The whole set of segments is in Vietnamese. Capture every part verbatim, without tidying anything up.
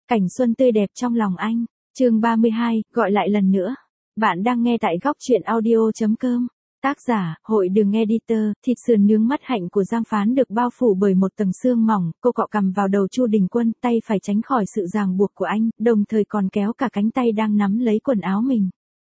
Cảnh xuân tươi đẹp trong lòng anh. Chương ba mươi hai, gọi lại lần nữa. Bạn đang nghe tại góc truyện audio chấm com. Tác giả, Hội Đường Editor. Thịt sườn nướng mắt hạnh của Giang Phán được bao phủ bởi một tầng xương mỏng, cô cọ cằm vào đầu Chu Đình Quân, tay phải tránh khỏi sự ràng buộc của anh, đồng thời còn kéo cả cánh tay đang nắm lấy quần áo mình.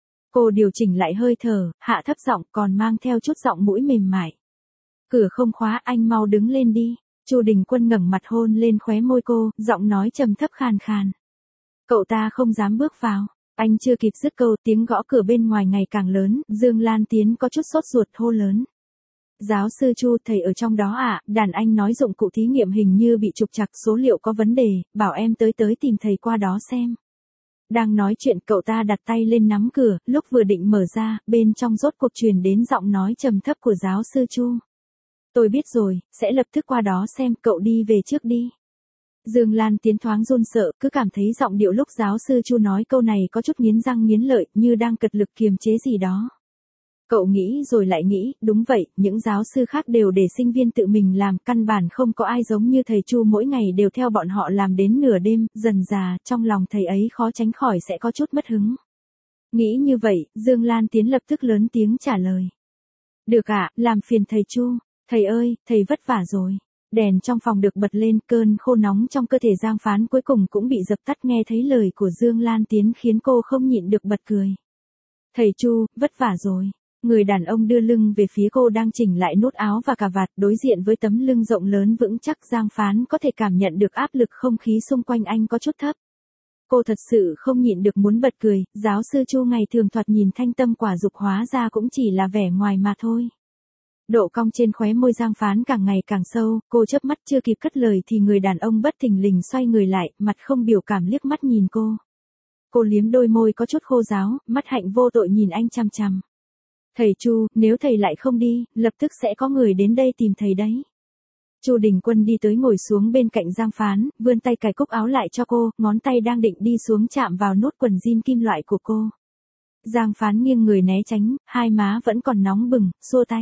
Cô điều chỉnh lại hơi thở, hạ thấp giọng, còn mang theo chút giọng mũi mềm mại. Cửa không khóa, anh mau đứng lên đi. Chu Đình Quân ngẩng mặt hôn lên khóe môi cô, giọng nói trầm thấp khàn khàn. Cậu ta không dám bước vào. Anh chưa kịp dứt câu, tiếng gõ cửa bên ngoài ngày càng lớn, Dương Lan Tiến có chút sốt ruột hô lớn. Giáo sư Chu, thầy ở trong đó ạ, à? Đàn anh nói dụng cụ thí nghiệm hình như bị trục trặc, số liệu có vấn đề, bảo em tới tới tìm thầy qua đó xem. Đang nói chuyện, cậu ta đặt tay lên nắm cửa, lúc vừa định mở ra, bên trong rốt cuộc truyền đến giọng nói trầm thấp của giáo sư Chu. Tôi biết rồi, sẽ lập tức qua đó xem, cậu đi về trước đi. Dương Lan Tiến thoáng run sợ, cứ cảm thấy giọng điệu lúc giáo sư Chu nói câu này có chút nghiến răng nghiến lợi, như đang cật lực kiềm chế gì đó. Cậu nghĩ rồi lại nghĩ, đúng vậy, những giáo sư khác đều để sinh viên tự mình làm, căn bản không có ai giống như thầy Chu mỗi ngày đều theo bọn họ làm đến nửa đêm, dần dà, trong lòng thầy ấy khó tránh khỏi sẽ có chút mất hứng. Nghĩ như vậy, Dương Lan Tiến lập tức lớn tiếng trả lời. Được ạ, làm phiền thầy Chu. Thầy ơi, thầy vất vả rồi. Đèn trong phòng được bật lên, cơn khô nóng trong cơ thể Giang Phán cuối cùng cũng bị dập tắt, nghe thấy lời của Dương Lan Tiến khiến cô không nhịn được bật cười. Thầy Chu, vất vả rồi. Người đàn ông đưa lưng về phía cô đang chỉnh lại nút áo và cà vạt, đối diện với tấm lưng rộng lớn vững chắc, Giang Phán có thể cảm nhận được áp lực không khí xung quanh anh có chút thấp. Cô thật sự không nhịn được muốn bật cười, giáo sư Chu ngày thường thoạt nhìn thanh tâm quả dục hóa ra cũng chỉ là vẻ ngoài mà thôi. Độ cong trên khóe môi Giang Phán càng ngày càng sâu, cô chớp mắt chưa kịp cất lời thì người đàn ông bất thình lình xoay người lại, mặt không biểu cảm liếc mắt nhìn cô. Cô liếm đôi môi có chút khô ráo, mắt hạnh vô tội nhìn anh chằm chằm. Thầy Chu, nếu thầy lại không đi, lập tức sẽ có người đến đây tìm thầy đấy. Chu Đình Quân đi tới ngồi xuống bên cạnh Giang Phán, vươn tay cài cúc áo lại cho cô, ngón tay đang định đi xuống chạm vào nút quần jean kim loại của cô. Giang Phán nghiêng người né tránh, hai má vẫn còn nóng bừng, xua tay.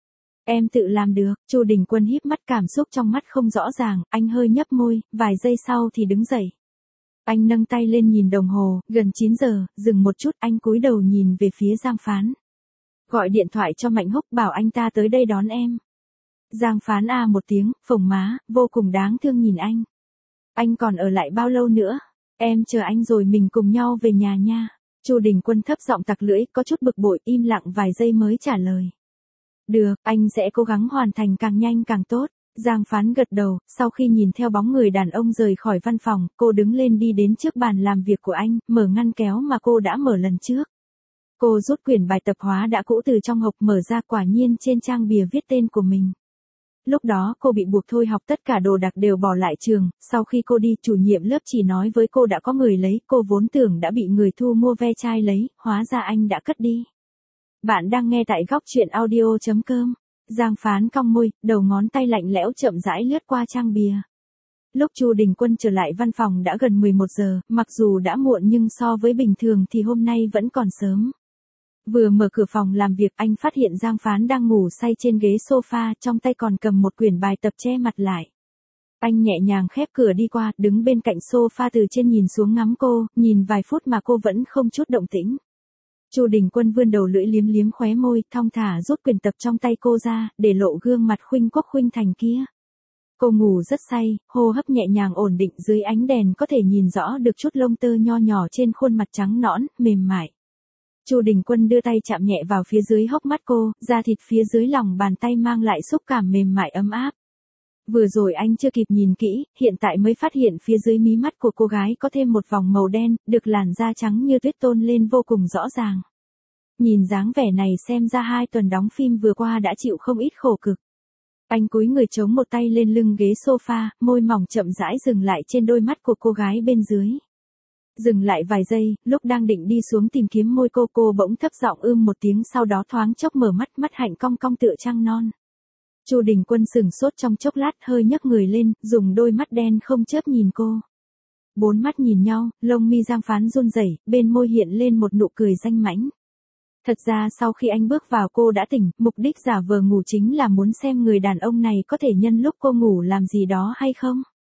Em tự làm được. Chu Đình Quân híp mắt, cảm xúc trong mắt không rõ ràng, anh hơi nhấp môi, vài giây sau thì đứng dậy. Anh nâng tay lên nhìn đồng hồ, gần chín giờ, dừng một chút, anh cúi đầu nhìn về phía Giang Phán. Gọi điện thoại cho Mạnh Húc bảo anh ta tới đây đón em. Giang Phán a một tiếng, phồng má, vô cùng đáng thương nhìn anh. Anh còn ở lại bao lâu nữa? Em chờ anh rồi mình cùng nhau về nhà nha. Chu Đình Quân thấp giọng tặc lưỡi, có chút bực bội, im lặng vài giây mới trả lời. Được, anh sẽ cố gắng hoàn thành càng nhanh càng tốt. Giang Phán gật đầu, sau khi nhìn theo bóng người đàn ông rời khỏi văn phòng, cô đứng lên đi đến trước bàn làm việc của anh, mở ngăn kéo mà cô đã mở lần trước. Cô rút quyển bài tập hóa đã cũ từ trong hộp, mở ra, quả nhiên trên trang bìa viết tên của mình. Lúc đó cô bị buộc thôi học, tất cả đồ đạc đều bỏ lại trường, sau khi cô đi, chủ nhiệm lớp chỉ nói với cô đã có người lấy, cô vốn tưởng đã bị người thu mua ve chai lấy, hóa ra anh đã cất đi. Bạn đang nghe tại góc truyện audio chấm com. Giang Phán cong môi, đầu ngón tay lạnh lẽo chậm rãi lướt qua trang bìa. Lúc Chu Đình Quân trở lại văn phòng đã gần mười một giờ, mặc dù đã muộn nhưng so với bình thường thì hôm nay vẫn còn sớm. Vừa mở cửa phòng làm việc, anh phát hiện Giang Phán đang ngủ say trên ghế sofa, trong tay còn cầm một quyển bài tập che mặt lại. Anh nhẹ nhàng khép cửa đi qua, đứng bên cạnh sofa từ trên nhìn xuống ngắm cô, nhìn vài phút mà cô vẫn không chút động tĩnh. Chu Đình Quân vươn đầu lưỡi liếm liếm khóe môi, thong thả rút quyển tập trong tay cô ra, để lộ gương mặt khuynh quốc khuynh thành kia. Cô ngủ rất say, hô hấp nhẹ nhàng ổn định, dưới ánh đèn có thể nhìn rõ được chút lông tơ nho nhỏ trên khuôn mặt trắng nõn, mềm mại. Chu Đình Quân đưa tay chạm nhẹ vào phía dưới hốc mắt cô, da thịt phía dưới lòng bàn tay mang lại xúc cảm mềm mại ấm áp. Vừa rồi anh chưa kịp nhìn kỹ, hiện tại mới phát hiện phía dưới mí mắt của cô gái có thêm một vòng màu đen, được làn da trắng như tuyết tôn lên vô cùng rõ ràng. Nhìn dáng vẻ này xem ra hai tuần đóng phim vừa qua đã chịu không ít khổ cực. Anh cúi người chống một tay lên lưng ghế sofa, môi mỏng chậm rãi dừng lại trên đôi mắt của cô gái bên dưới. Dừng lại vài giây, lúc đang định đi xuống tìm kiếm môi cô, cô bỗng thấp giọng ưm một tiếng, sau đó thoáng chốc mở mắt, mắt hạnh cong cong tựa trăng non. Chu Đình Quân sừng sốt trong chốc lát, hơi nhấc người lên, dùng đôi mắt đen không chớp nhìn cô. Bốn mắt nhìn nhau, lông mi Giang Phán run rẩy, bên môi hiện lên một nụ cười danh mãnh. Thật ra sau khi anh bước vào cô đã tỉnh, mục đích giả vờ ngủ chính là muốn xem người đàn ông này có thể nhân lúc cô ngủ làm gì đó hay không.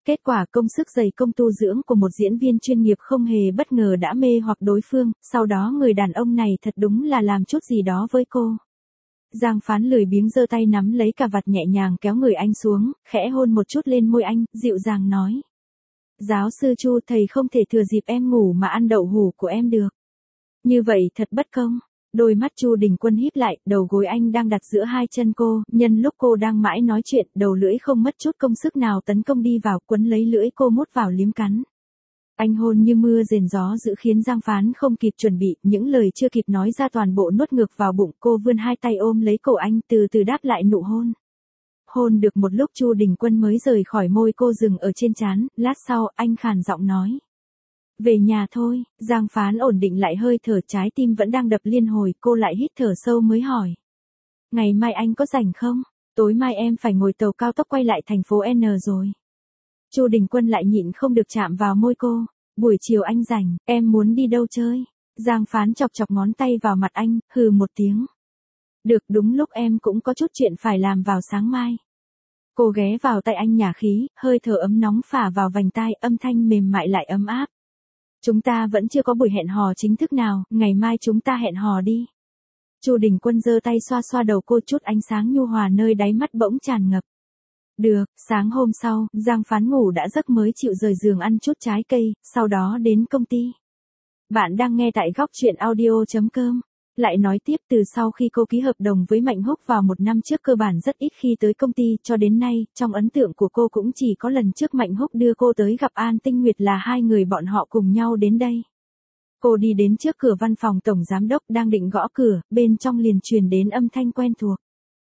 Kết quả công sức dày công tu dưỡng của một diễn viên chuyên nghiệp không hề bất ngờ đã mê hoặc đối phương, sau đó người đàn ông này thật đúng là làm chút gì đó với cô. Giang Phán lười biếng giơ tay nắm lấy cà vạt nhẹ nhàng kéo người anh xuống, khẽ hôn một chút lên môi anh, dịu dàng nói. Giáo sư Chu, thầy không thể thừa dịp em ngủ mà ăn đậu hũ của em được. Như vậy thật bất công. Đôi mắt Chu Đình Quân híp lại, đầu gối anh đang đặt giữa hai chân cô, nhân lúc cô đang mãi nói chuyện, đầu lưỡi không mất chút công sức nào tấn công đi vào, quấn lấy lưỡi cô mút vào liếm cắn. Anh hôn như mưa rền gió dữ khiến Giang Phán không kịp chuẩn bị, những lời chưa kịp nói ra toàn bộ nuốt ngược vào bụng, cô vươn hai tay ôm lấy cổ anh, từ từ đáp lại nụ hôn. Hôn được một lúc Chu Đình Quân mới rời khỏi môi cô, dừng ở trên trán, lát sau, anh khàn giọng nói. Về nhà thôi. Giang Phán ổn định lại hơi thở, trái tim vẫn đang đập liên hồi, cô lại hít thở sâu mới hỏi. Ngày mai anh có rảnh không? Tối mai em phải ngồi tàu cao tốc quay lại thành phố N rồi. Chu Đình Quân lại nhịn không được chạm vào môi cô. Buổi chiều anh rảnh, em muốn đi đâu chơi? Giang Phán chọc chọc ngón tay vào mặt anh, hừ một tiếng. Được, đúng lúc em cũng có chút chuyện phải làm vào sáng mai. Cô ghé vào tay anh nhả khí, hơi thở ấm nóng phả vào vành tai, âm thanh mềm mại lại ấm áp. Chúng ta vẫn chưa có buổi hẹn hò chính thức nào, ngày mai chúng ta hẹn hò đi. Chu Đình Quân giơ tay xoa xoa đầu cô, chút ánh sáng nhu hòa nơi đáy mắt bỗng tràn ngập. Được, sáng hôm sau, Giang Phán ngủ đã giấc mới chịu rời giường ăn chút trái cây, sau đó đến công ty. Bạn đang nghe tại góc truyện audio chấm com. Lại nói tiếp, từ sau khi cô ký hợp đồng với Mạnh Húc vào một năm trước cơ bản rất ít khi tới công ty, cho đến nay, trong ấn tượng của cô cũng chỉ có lần trước Mạnh Húc đưa cô tới gặp An Tinh Nguyệt là hai người bọn họ cùng nhau đến đây. Cô đi đến trước cửa văn phòng tổng giám đốc, đang định gõ cửa, bên trong liền truyền đến âm thanh quen thuộc.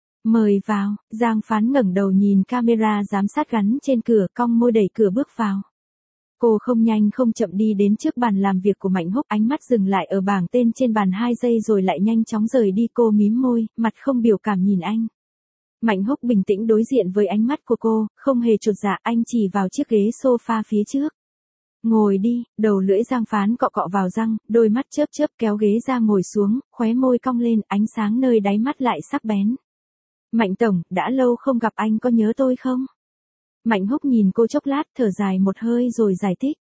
Mời vào. Giang Phán ngẩng đầu nhìn camera giám sát gắn trên cửa, cong môi đẩy cửa bước vào. Cô không nhanh không chậm đi đến trước bàn làm việc của Mạnh Húc, ánh mắt dừng lại ở bảng tên trên bàn hai giây rồi lại nhanh chóng rời đi, cô mím môi, mặt không biểu cảm nhìn anh. Mạnh Húc bình tĩnh đối diện với ánh mắt của cô, không hề chột dạ, anh chỉ vào chiếc ghế sofa phía trước. Ngồi đi. Đầu lưỡi Giang Phán cọ cọ vào răng, đôi mắt chớp chớp kéo ghế ra ngồi xuống, khóe môi cong lên, ánh sáng nơi đáy mắt lại sắc bén. Mạnh tổng, đã lâu không gặp, anh có nhớ tôi không? Mạnh Húc nhìn cô chốc lát, thở dài một hơi rồi giải thích.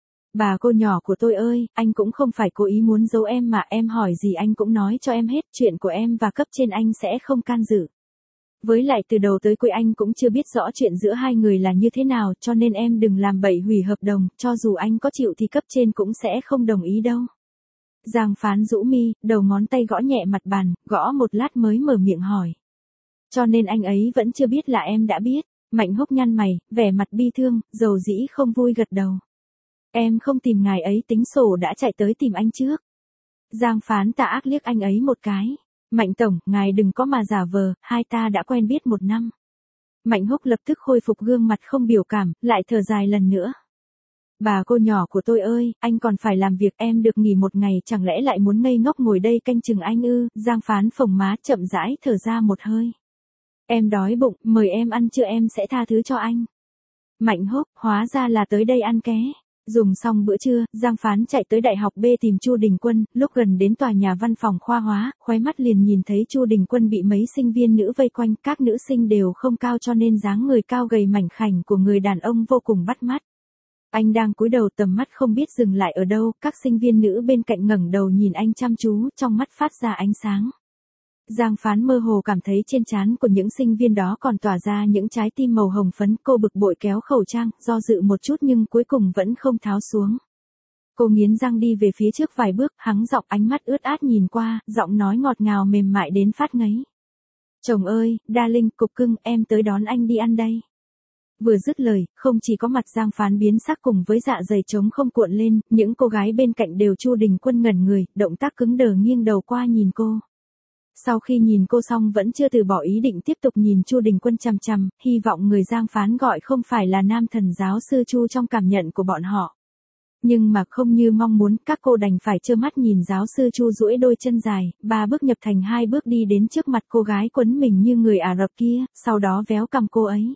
Bà cô nhỏ của tôi ơi, anh cũng không phải cố ý muốn giấu em mà, em hỏi gì anh cũng nói cho em hết, chuyện của em và cấp trên anh sẽ không can dự. Với lại từ đầu tới cuối anh cũng chưa biết rõ chuyện giữa hai người là như thế nào, cho nên em đừng làm bậy hủy hợp đồng, cho dù anh có chịu thì cấp trên cũng sẽ không đồng ý đâu. Giang Phán rũ mi, đầu ngón tay gõ nhẹ mặt bàn, gõ một lát mới mở miệng hỏi. Cho nên anh ấy vẫn chưa biết là em đã biết. Mạnh Húc nhăn mày, vẻ mặt bi thương, dầu dĩ không vui gật đầu. Em không tìm ngài ấy, tính sổ đã chạy tới tìm anh trước. Giang Phán tà ác liếc anh ấy một cái. Mạnh tổng, ngài đừng có mà giả vờ, hai ta đã quen biết một năm. Mạnh Húc lập tức khôi phục gương mặt không biểu cảm, lại thở dài lần nữa. Bà cô nhỏ của tôi ơi, anh còn phải làm việc, em được nghỉ một ngày, chẳng lẽ lại muốn ngây ngốc ngồi đây canh chừng anh ư? Giang Phán phồng má chậm rãi thở ra một hơi. Em đói bụng, mời em ăn trưa, em sẽ tha thứ cho anh. Mạnh Húc, hóa ra là tới đây ăn ké. Dùng xong bữa trưa, Giang Phán chạy tới Đại học B tìm Chu Đình Quân, lúc gần đến tòa nhà văn phòng khoa hóa, khóe mắt liền nhìn thấy Chu Đình Quân bị mấy sinh viên nữ vây quanh, các nữ sinh đều không cao cho nên dáng người cao gầy mảnh khảnh của người đàn ông vô cùng bắt mắt. Anh đang cúi đầu, tầm mắt không biết dừng lại ở đâu, các sinh viên nữ bên cạnh ngẩng đầu nhìn anh chăm chú, trong mắt phát ra ánh sáng. Giang Phán mơ hồ cảm thấy trên trán của những sinh viên đó còn tỏa ra những trái tim màu hồng phấn, cô bực bội kéo khẩu trang, do dự một chút nhưng cuối cùng vẫn không tháo xuống. Cô nghiến răng đi về phía trước vài bước, hắng giọng, ánh mắt ướt át nhìn qua, giọng nói ngọt ngào mềm mại đến phát ngấy. Chồng ơi, darling, cục cưng, em tới đón anh đi ăn đây. Vừa dứt lời, không chỉ có mặt Giang Phán biến sắc cùng với dạ dày trống không cuộn lên, những cô gái bên cạnh đều Chu Đình Quân ngẩn người, động tác cứng đờ nghiêng đầu qua nhìn cô. Sau khi nhìn cô xong vẫn chưa từ bỏ ý định tiếp tục nhìn Chu Đình Quân chằm chằm, hy vọng người Giang Phán gọi không phải là nam thần giáo sư Chu trong cảm nhận của bọn họ. Nhưng mà không như mong muốn, các cô đành phải trơ mắt nhìn giáo sư Chu duỗi đôi chân dài, ba bước nhập thành hai bước đi đến trước mặt cô gái quấn mình như người Ả Rập kia, sau đó véo cằm cô ấy.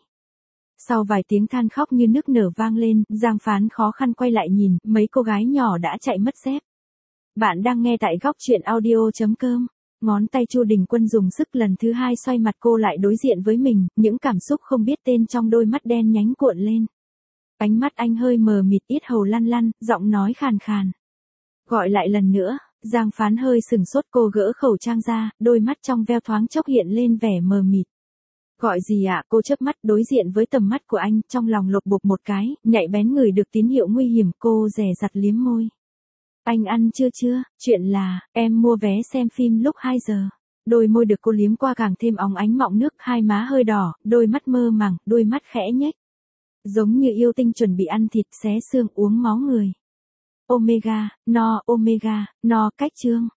Sau vài tiếng than khóc như nức nở vang lên, Giang Phán khó khăn quay lại nhìn, mấy cô gái nhỏ đã chạy mất dép. Bạn đang nghe tại góc truyện audio chấm com. Ngón tay Chu Đình Quân dùng sức lần thứ hai xoay mặt cô lại đối diện với mình, những cảm xúc không biết tên trong đôi mắt đen nhánh cuộn lên. Ánh mắt anh hơi mờ mịt, yết hầu lăn lăn, giọng nói khàn khàn. Gọi lại lần nữa. Giang Phán hơi sừng sốt, cô gỡ khẩu trang ra, đôi mắt trong veo thoáng chốc hiện lên vẻ mờ mịt. Gọi gì ạ? Cô chớp mắt đối diện với tầm mắt của anh, trong lòng lột bột một cái, nhạy bén ngửi được tín hiệu nguy hiểm, cô dè dặt liếm môi. Anh ăn chưa chưa? Chuyện là, em mua vé xem phim lúc hai giờ. Đôi môi được cô liếm qua càng thêm óng ánh mọng nước, hai má hơi đỏ, đôi mắt mơ màng, đôi mắt khẽ nhếch. Giống như yêu tinh chuẩn bị ăn thịt xé xương uống máu người. Omega, no, omega, no, cách chương.